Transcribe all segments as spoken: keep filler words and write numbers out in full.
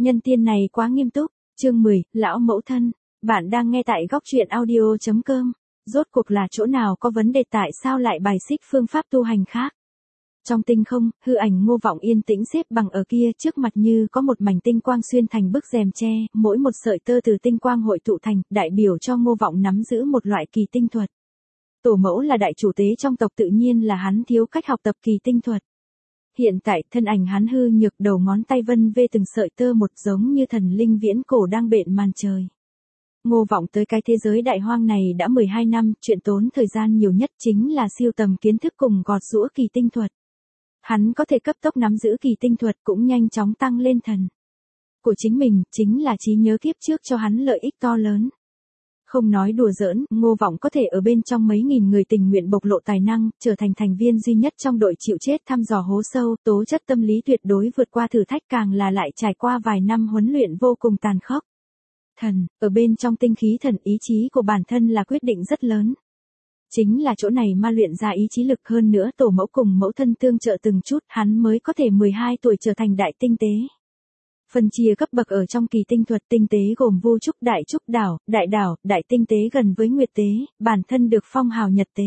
Nhân tiên này quá nghiêm túc. Chương mười, lão mẫu thân. Bạn đang nghe tại góc truyện audio chấm com. Rốt cuộc là chỗ nào có vấn đề, tại sao lại bài xích phương pháp tu hành khác? Trong tinh không, hư ảnh Ngô Vọng yên tĩnh xếp bằng ở kia, trước mặt như có một mảnh tinh quang xuyên thành bức rèm tre, mỗi một sợi tơ từ tinh quang hội tụ thành, đại biểu cho Ngô Vọng nắm giữ một loại kỳ tinh thuật. Tổ mẫu là đại chủ tế trong tộc, tự nhiên là hắn thiếu cách học tập kỳ tinh thuật. Hiện tại, thân ảnh hắn hư nhược, đầu ngón tay vân vê từng sợi tơ một, giống như thần linh viễn cổ đang bện màn trời. Ngô Vọng tới cái thế giới đại hoang này đã mười hai năm, chuyện tốn thời gian nhiều nhất chính là siêu tầm kiến thức cùng gọt giũa kỳ tinh thuật. Hắn có thể cấp tốc nắm giữ kỳ tinh thuật, cũng nhanh chóng tăng lên thần của chính mình, chính là trí nhớ kiếp trước cho hắn lợi ích to lớn. Không nói đùa giỡn, Ngô Vọng có thể ở bên trong mấy nghìn người tình nguyện bộc lộ tài năng, trở thành thành viên duy nhất trong đội chịu chết thăm dò hố sâu, tố chất tâm lý tuyệt đối vượt qua thử thách, càng là lại trải qua vài năm huấn luyện vô cùng tàn khốc. Thần, ở bên trong tinh khí thần, ý chí của bản thân là quyết định rất lớn. Chính là chỗ này ma luyện ra ý chí lực, hơn nữa tổ mẫu cùng mẫu thân tương trợ từng chút, hắn mới có thể mười hai tuổi trở thành đại tinh tế. Phân chia cấp bậc ở trong kỳ tinh thuật, tinh tế gồm vu trúc, đại trúc, đảo, đại đảo, đại tinh tế gần với nguyệt tế, bản thân được phong hào nhật tế.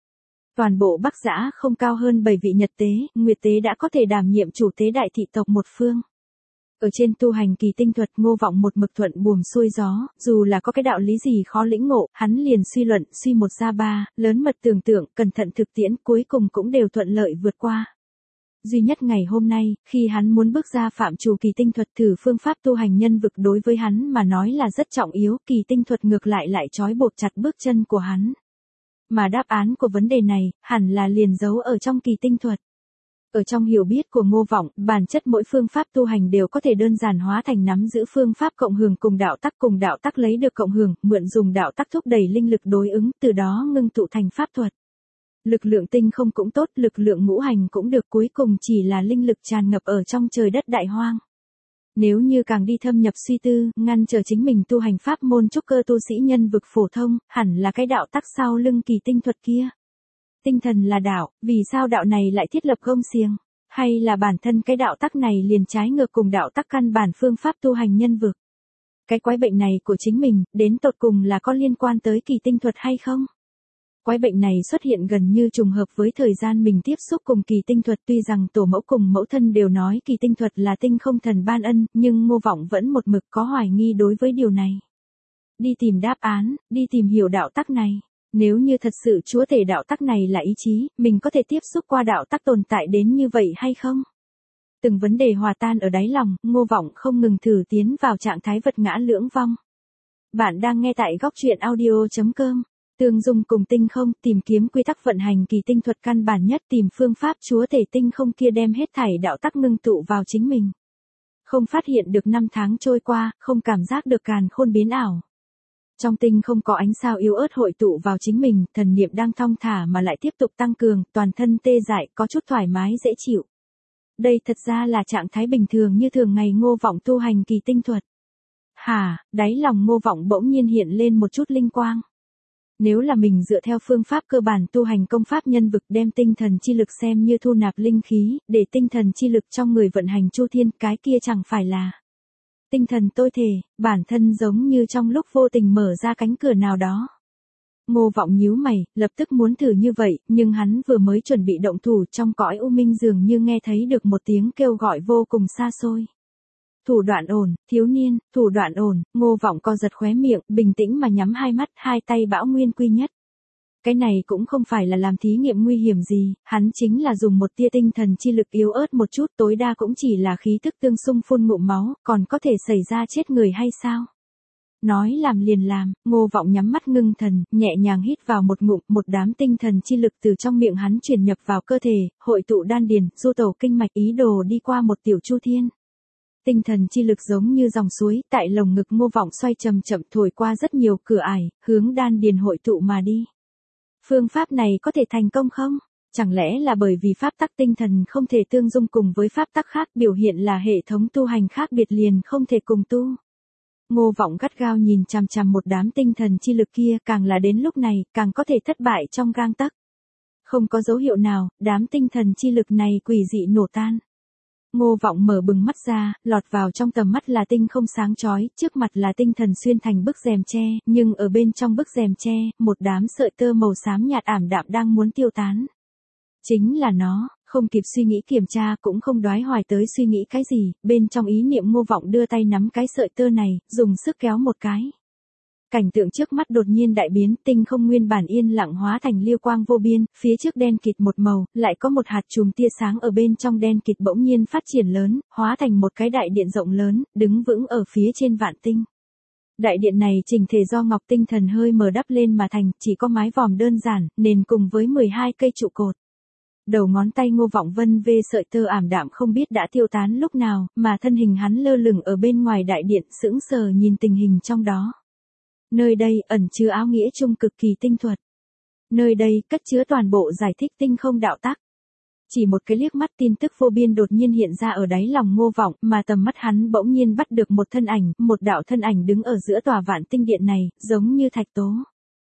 Toàn bộ Bắc Giã không cao hơn bảy vị nhật tế, nguyệt tế đã có thể đảm nhiệm chủ tế đại thị tộc một phương. Ở trên tu hành kỳ tinh thuật, Ngô Vọng một mực thuận buồm xuôi gió, dù là có cái đạo lý gì khó lĩnh ngộ, hắn liền suy luận, suy một ra ba, lớn mật tưởng tượng, cẩn thận thực tiễn, cuối cùng cũng đều thuận lợi vượt qua. Duy nhất ngày hôm nay, khi hắn muốn bước ra phạm trù kỳ tinh thuật, thử phương pháp tu hành nhân vực, đối với hắn mà nói là rất trọng yếu, kỳ tinh thuật ngược lại lại trói buộc chặt bước chân của hắn. Mà đáp án của vấn đề này, hẳn là liền giấu ở trong kỳ tinh thuật. Ở trong hiểu biết của Ngô Vọng, bản chất mỗi phương pháp tu hành đều có thể đơn giản hóa thành nắm giữ phương pháp cộng hưởng cùng đạo tắc, cùng đạo tắc lấy được cộng hưởng, mượn dùng đạo tắc thúc đẩy linh lực đối ứng, từ đó ngưng tụ thành pháp thuật. Lực lượng tinh không cũng tốt, lực lượng ngũ hành cũng được, cuối cùng chỉ là linh lực tràn ngập ở trong trời đất đại hoang. Nếu như càng đi thâm nhập suy tư, ngăn trở chính mình tu hành pháp môn trúc cơ tu sĩ nhân vực phổ thông, hẳn là cái đạo tắc sau lưng kỳ tinh thuật kia. Tinh thần là đạo, vì sao đạo này lại thiết lập gông xiềng? Hay là bản thân cái đạo tắc này liền trái ngược cùng đạo tắc căn bản phương pháp tu hành nhân vực? Cái quái bệnh này của chính mình, đến tột cùng là có liên quan tới kỳ tinh thuật hay không? Quái bệnh này xuất hiện gần như trùng hợp với thời gian mình tiếp xúc cùng kỳ tinh thuật, tuy rằng tổ mẫu cùng mẫu thân đều nói kỳ tinh thuật là tinh không thần ban ân, nhưng Ngô Vọng vẫn một mực có hoài nghi đối với điều này. Đi tìm đáp án, đi tìm hiểu đạo tắc này. Nếu như thật sự chúa tể đạo tắc này là ý chí, mình có thể tiếp xúc qua đạo tắc tồn tại đến như vậy hay không? Từng vấn đề hòa tan ở đáy lòng, Ngô Vọng không ngừng thử tiến vào trạng thái vật ngã lưỡng vong. Bạn đang nghe tại góc truyện audio chấm com. Tương dung cùng tinh không, tìm kiếm quy tắc vận hành kỳ tinh thuật căn bản nhất, tìm phương pháp chúa tể tinh không kia đem hết thảy đạo tắc ngưng tụ vào chính mình. Không phát hiện được năm tháng trôi qua, không cảm giác được càn khôn biến ảo. Trong tinh không có ánh sao yếu ớt hội tụ vào chính mình, thần niệm đang thong thả mà lại tiếp tục tăng cường, toàn thân tê dại, có chút thoải mái dễ chịu. Đây thật ra là trạng thái bình thường như thường ngày Ngô Vọng tu hành kỳ tinh thuật. Hả, đáy lòng Ngô Vọng bỗng nhiên hiện lên một chút linh quang. Nếu là mình dựa theo phương pháp cơ bản tu hành công pháp nhân vực, đem tinh thần chi lực xem như thu nạp linh khí, để tinh thần chi lực trong người vận hành chu thiên, cái kia chẳng phải là tinh thần tôi thể, bản thân giống như trong lúc vô tình mở ra cánh cửa nào đó. Ngô Vọng nhíu mày, lập tức muốn thử như vậy, nhưng hắn vừa mới chuẩn bị động thủ, trong cõi u minh dường như nghe thấy được một tiếng kêu gọi vô cùng xa xôi. Thủ đoạn ổn, thiếu niên, thủ đoạn ổn. Ngô Vọng co giật khóe miệng, bình tĩnh mà nhắm hai mắt, hai tay bão nguyên quy nhất. Cái này cũng không phải là làm thí nghiệm nguy hiểm gì, hắn chính là dùng một tia tinh thần chi lực yếu ớt một chút, tối đa cũng chỉ là khí tức tương xung phun ngụm máu, còn có thể xảy ra chết người hay sao? Nói làm liền làm, Ngô Vọng nhắm mắt ngưng thần, nhẹ nhàng hít vào một ngụm, một đám tinh thần chi lực từ trong miệng hắn truyền nhập vào cơ thể, hội tụ đan điền, du tẩu kinh mạch, ý đồ đi qua một tiểu chu thiên. Tinh thần chi lực giống như dòng suối, tại lồng ngực Ngô Vọng xoay chậm chậm, thổi qua rất nhiều cửa ải, hướng đan điền hội tụ mà đi. Phương pháp này có thể thành công không? Chẳng lẽ là bởi vì pháp tắc tinh thần không thể tương dung cùng với pháp tắc khác, biểu hiện là hệ thống tu hành khác biệt liền không thể cùng tu? Ngô Vọng gắt gao nhìn chằm chằm một đám tinh thần chi lực kia, càng là đến lúc này, càng có thể thất bại trong gang tấc. Không có dấu hiệu nào, đám tinh thần chi lực này quỷ dị nổ tan. Ngô Vọng mở bừng mắt ra, lọt vào trong tầm mắt là tinh không sáng chói, trước mặt là tinh thần xuyên thành bức rèm tre, nhưng ở bên trong bức rèm tre, một đám sợi tơ màu xám nhạt ảm đạm đang muốn tiêu tán. Chính là nó, không kịp suy nghĩ kiểm tra cũng không đoái hoài tới suy nghĩ cái gì, bên trong ý niệm Ngô Vọng đưa tay nắm cái sợi tơ này, dùng sức kéo một cái. Cảnh tượng trước mắt đột nhiên đại biến, tinh không nguyên bản yên lặng hóa thành liêu quang vô biên, phía trước đen kịt một màu, lại có một hạt chùm tia sáng ở bên trong đen kịt bỗng nhiên phát triển lớn, hóa thành một cái đại điện rộng lớn, đứng vững ở phía trên vạn tinh. Đại điện này chỉnh thể do ngọc tinh thần hơi mờ đắp lên mà thành, chỉ có mái vòm đơn giản, nền cùng với mười hai cây trụ cột. Đầu ngón tay Ngô Vọng vân vê sợi tơ ảm đạm không biết đã tiêu tán lúc nào, mà thân hình hắn lơ lửng ở bên ngoài đại điện sững sờ nhìn tình hình trong đó. Nơi đây ẩn chứa áo nghĩa chung cực kỳ tinh thuật. Nơi đây cất chứa toàn bộ giải thích tinh không đạo tắc. Chỉ một cái liếc mắt tin tức vô biên đột nhiên hiện ra ở đáy lòng Ngô Vọng, mà tầm mắt hắn bỗng nhiên bắt được một thân ảnh, một đạo thân ảnh đứng ở giữa tòa vạn tinh điện này, giống như thạch tố.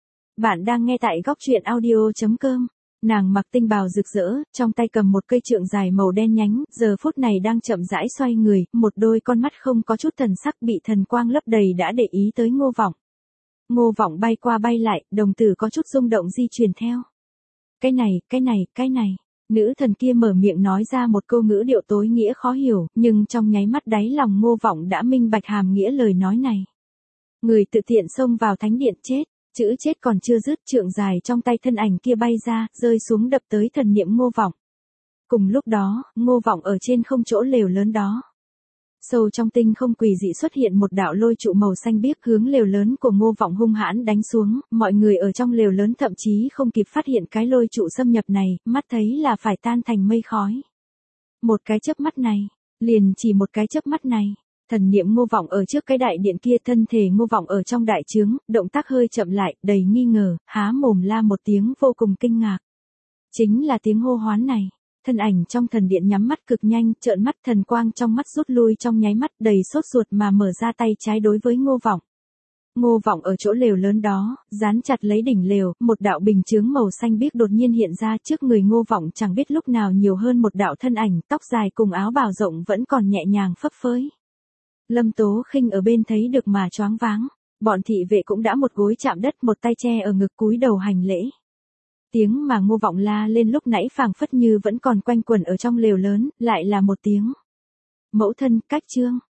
Bạn đang nghe tại góc truyện audio chấm com. Nàng mặc tinh bào rực rỡ, trong tay cầm một cây trượng dài màu đen nhánh, giờ phút này đang chậm rãi xoay người, một đôi con mắt không có chút thần sắc bị thần quang lấp đầy đã để ý tới Ngô Vọng. Ngô Vọng bay qua bay lại, đồng tử có chút rung động di chuyển theo. Cái này, cái này, cái này. Nữ thần kia mở miệng nói ra một câu ngữ điệu tối nghĩa khó hiểu, nhưng trong nháy mắt đáy lòng Ngô Vọng đã minh bạch hàm nghĩa lời nói này. Người tự tiện xông vào thánh điện chết, chữ chết còn chưa dứt, trượng dài trong tay thân ảnh kia bay ra, rơi xuống đập tới thần niệm Ngô Vọng. Cùng lúc đó, Ngô Vọng ở trên không chỗ lều lớn đó. Sâu trong tinh không quỷ dị xuất hiện một đạo lôi trụ màu xanh biếc hướng lều lớn của Ngô Vọng hung hãn đánh xuống, mọi người ở trong lều lớn thậm chí không kịp phát hiện cái lôi trụ xâm nhập này, mắt thấy là phải tan thành mây khói. Một cái chớp mắt này, liền chỉ một cái chớp mắt này, thần niệm Ngô Vọng ở trước cái đại điện kia, thân thể Ngô Vọng ở trong đại trướng, động tác hơi chậm lại, đầy nghi ngờ, há mồm la một tiếng vô cùng kinh ngạc. Chính là tiếng hô hoán này. Thân ảnh trong thần điện nhắm mắt cực nhanh, trợn mắt, thần quang trong mắt rút lui trong nháy mắt, đầy sốt ruột mà mở ra tay trái đối với Ngô Vọng. Ngô Vọng ở chỗ lều lớn đó, dán chặt lấy đỉnh lều, một đạo bình chướng màu xanh biếc đột nhiên hiện ra trước người Ngô Vọng, chẳng biết lúc nào nhiều hơn một đạo thân ảnh, tóc dài cùng áo bào rộng vẫn còn nhẹ nhàng phấp phới. Lâm Tố Khinh ở bên thấy được mà choáng váng, bọn thị vệ cũng đã một gối chạm đất, một tay che ở ngực cúi đầu hành lễ. Tiếng mà Ngô Vọng la lên lúc nãy phảng phất như vẫn còn quanh quẩn ở trong lều lớn, lại là một tiếng. Mẫu thân, cách chương.